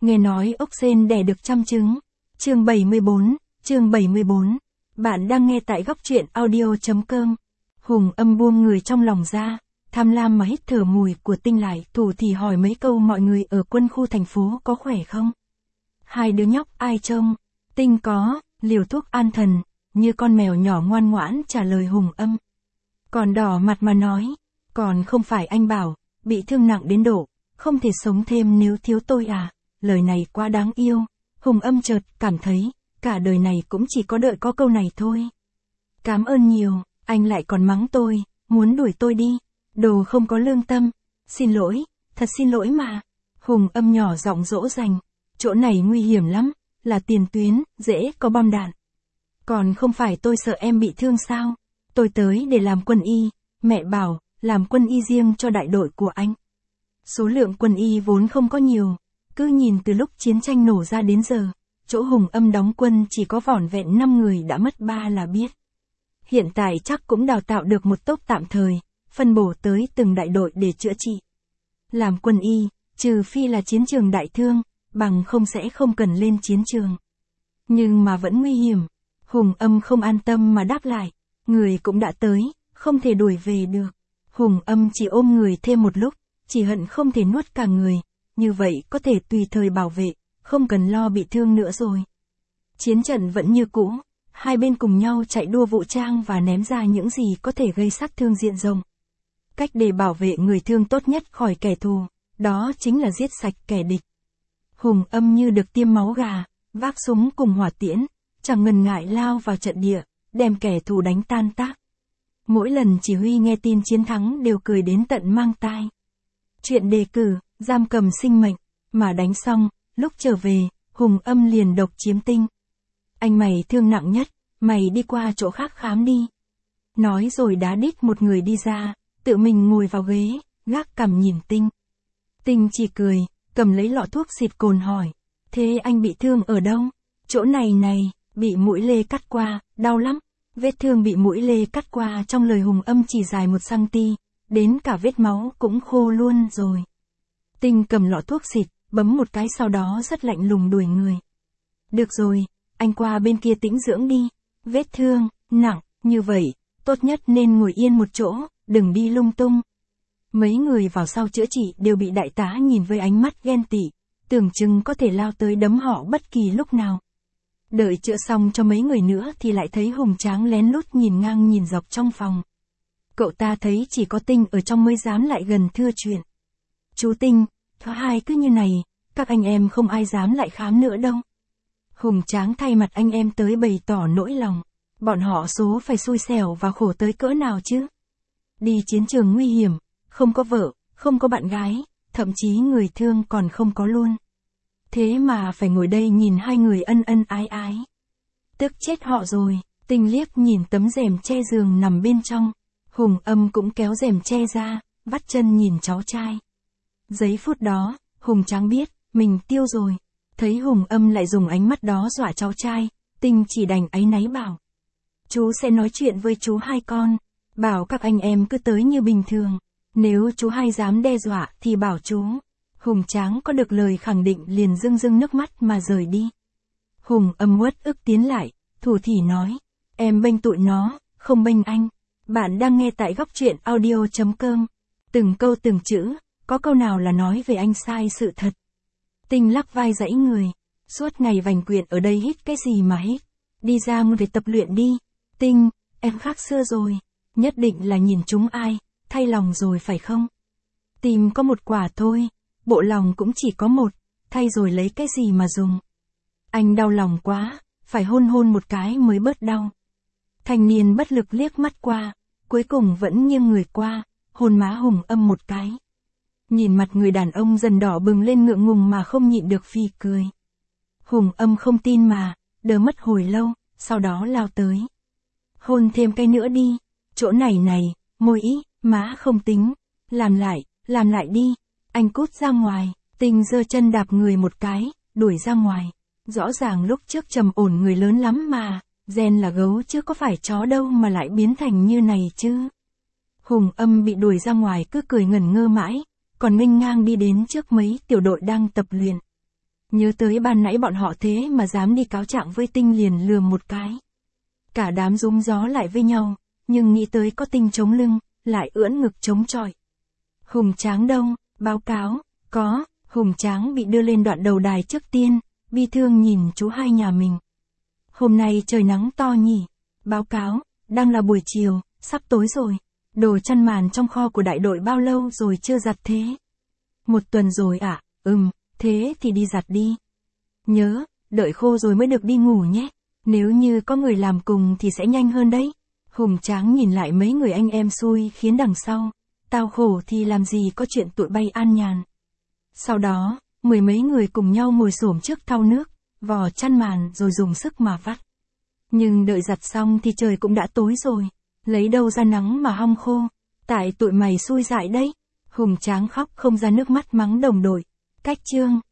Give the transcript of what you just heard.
Nghe nói ốc sên đẻ được trăm trứng. Chương 74. Bạn đang nghe tại góc truyện audio.com. Hùng Âm buông người trong lòng ra, tham lam mà hít thở mùi của Tinh lại, thủ thì hỏi mấy câu mọi người ở quân khu thành phố có khỏe không? Hai đứa nhóc ai trông? Tinh có, liều thuốc an thần, như con mèo nhỏ ngoan ngoãn trả lời Hùng Âm. Còn đỏ mặt mà nói, còn không phải anh bảo, bị thương nặng đến độ, không thể sống thêm nếu thiếu tôi à? Lời này quá đáng yêu. Hùng Âm chợt cảm thấy, cả đời này cũng chỉ có đợi có câu này thôi. Cảm ơn nhiều, anh lại còn mắng tôi, muốn đuổi tôi đi. Đồ không có lương tâm. Xin lỗi, thật xin lỗi mà. Hùng Âm nhỏ giọng dỗ dành. Chỗ này nguy hiểm lắm, là tiền tuyến, dễ có bom đạn. Còn không phải tôi sợ em bị thương sao? Tôi tới để làm quân y. Mẹ bảo, làm quân y riêng cho đại đội của anh. Số lượng quân y vốn không có nhiều. Cứ nhìn từ lúc chiến tranh nổ ra đến giờ, chỗ Hùng Âm đóng quân chỉ có vỏn vẹn 5 người đã mất 3 là biết. Hiện tại chắc cũng đào tạo được một tốp tạm thời, phân bổ tới từng đại đội để chữa trị. Làm quân y, trừ phi là chiến trường đại thương, bằng không sẽ không cần lên chiến trường. Nhưng mà vẫn nguy hiểm. Hùng Âm không an tâm mà đáp lại, người cũng đã tới, không thể đuổi về được. Hùng Âm chỉ ôm người thêm một lúc, chỉ hận không thể nuốt cả người. Như vậy có thể tùy thời bảo vệ, không cần lo bị thương nữa rồi. Chiến trận vẫn như cũ, hai bên cùng nhau chạy đua vũ trang và ném ra những gì có thể gây sát thương diện rộng. Cách để bảo vệ người thương tốt nhất khỏi kẻ thù, đó chính là giết sạch kẻ địch. Hùng Âm như được tiêm máu gà, vác súng cùng hỏa tiễn, chẳng ngần ngại lao vào trận địa, đem kẻ thù đánh tan tác. Mỗi lần chỉ huy nghe tin chiến thắng đều cười đến tận mang tai. Chuyện đề cử, giam cầm sinh mệnh, mà đánh xong, lúc trở về, Hùng Âm liền độc chiếm Tinh. Anh mày thương nặng nhất, mày đi qua chỗ khác khám đi. Nói rồi đá đít một người đi ra, tự mình ngồi vào ghế, gác cằm nhìn Tinh. Tinh chỉ cười, cầm lấy lọ thuốc xịt cồn hỏi, thế anh bị thương ở đâu? Chỗ này này, bị mũi lê cắt qua, đau lắm. Vết thương bị mũi lê cắt qua trong lời Hùng Âm chỉ dài 1cm, đến cả vết máu cũng khô luôn rồi. Tinh cầm lọ thuốc xịt, bấm một cái sau đó rất lạnh lùng đuổi người. Được rồi, anh qua bên kia tĩnh dưỡng đi. Vết thương nặng như vậy, tốt nhất nên ngồi yên một chỗ, đừng đi lung tung. Mấy người vào sau chữa trị đều bị đại tá nhìn với ánh mắt ghen tị, tưởng chừng có thể lao tới đấm họ bất kỳ lúc nào. Đợi chữa xong cho mấy người nữa thì lại thấy Hùng Tráng lén lút nhìn ngang nhìn dọc trong phòng. Cậu ta thấy chỉ có Tinh ở trong mới dám lại gần thưa chuyện. Chú Tinh, thứ hai cứ như này, các anh em không ai dám lại khám nữa đâu. Hùng Tráng thay mặt anh em tới bày tỏ nỗi lòng. Bọn họ số phải xui xẻo và khổ tới cỡ nào chứ? Đi chiến trường nguy hiểm, không có vợ, không có bạn gái, thậm chí người thương còn không có luôn. Thế mà phải ngồi đây nhìn hai người ân ân ái ái. Tức chết họ rồi. Tinh liếc nhìn tấm rèm che giường nằm bên trong. Hùng Âm cũng kéo rèm che ra, vắt chân nhìn cháu trai. Giây phút đó, Hùng Tráng biết, mình tiêu rồi. Thấy Hùng Âm lại dùng ánh mắt đó dọa cháu trai, Tinh chỉ đành áy náy bảo. Chú sẽ nói chuyện với chú hai con, bảo các anh em cứ tới như bình thường. Nếu chú hai dám đe dọa thì bảo chú. Hùng Tráng có được lời khẳng định liền rưng rưng nước mắt mà rời đi. Hùng Âm uất ức tiến lại, thủ thỉ nói. Em bênh tụi nó, không bênh anh. Bạn đang nghe tại góc truyện audio.com. Từng câu từng chữ, có câu nào là nói về anh sai sự thật. Tinh lắc vai dãy người. Suốt ngày vành quyện ở đây hít cái gì mà hít. Đi ra để tập luyện đi. Tinh, em khác xưa rồi. Nhất định là nhìn chúng ai, thay lòng rồi phải không? Tim có một quả thôi, bộ lòng cũng chỉ có một, thay rồi lấy cái gì mà dùng. Anh đau lòng quá, phải hôn một cái mới bớt đau. Thanh niên bất lực liếc mắt qua, cuối cùng vẫn nghiêng người qua, hôn má Hùng Âm một cái. Nhìn mặt người đàn ông dần đỏ bừng lên ngượng ngùng mà không nhịn được phì cười. Hùng Âm không tin mà, đờ mất hồi lâu, sau đó lao tới. Hôn thêm cái nữa đi, chỗ này này, môi ý, má không tính, làm lại đi, anh cút ra ngoài. Tinh giơ chân đạp người một cái, đuổi ra ngoài. Rõ ràng lúc trước trầm ổn người lớn lắm mà, gen là gấu chứ có phải chó đâu mà lại biến thành như này chứ. Hùng Âm bị đuổi ra ngoài cứ cười ngẩn ngơ mãi, còn nghênh ngang đi đến trước mấy tiểu đội đang tập luyện. Nhớ tới ban nãy bọn họ thế mà dám đi cáo trạng với Tinh liền lườm một cái. Cả đám rúm gió lại với nhau, nhưng nghĩ tới có Tinh chống lưng, lại ưỡn ngực chống chọi. Hùng Tráng đâu, báo cáo, có, Hùng Tráng bị đưa lên đoạn đầu đài trước tiên, bi thương nhìn chú hai nhà mình. Hôm nay trời nắng to nhỉ, báo cáo, đang là buổi chiều, sắp tối rồi, đồ chăn màn trong kho của đại đội bao lâu rồi chưa giặt thế? 1 tuần rồi ạ, thế thì đi giặt đi. Nhớ, đợi khô rồi mới được đi ngủ nhé, nếu như có người làm cùng thì sẽ nhanh hơn đấy. Hùng Tráng nhìn lại mấy người anh em xui khiến đằng sau, tao khổ thì làm gì có chuyện tụi bay an nhàn. Sau đó, 10 mấy người cùng nhau ngồi xổm trước thau nước, vò chăn màn rồi dùng sức mà vắt. Nhưng đợi giặt xong thì trời cũng đã tối rồi, lấy đâu ra nắng mà hong khô, tại tụi mày xui dại đấy. Hùng Tráng khóc không ra nước mắt mắng đồng đội. Cách chương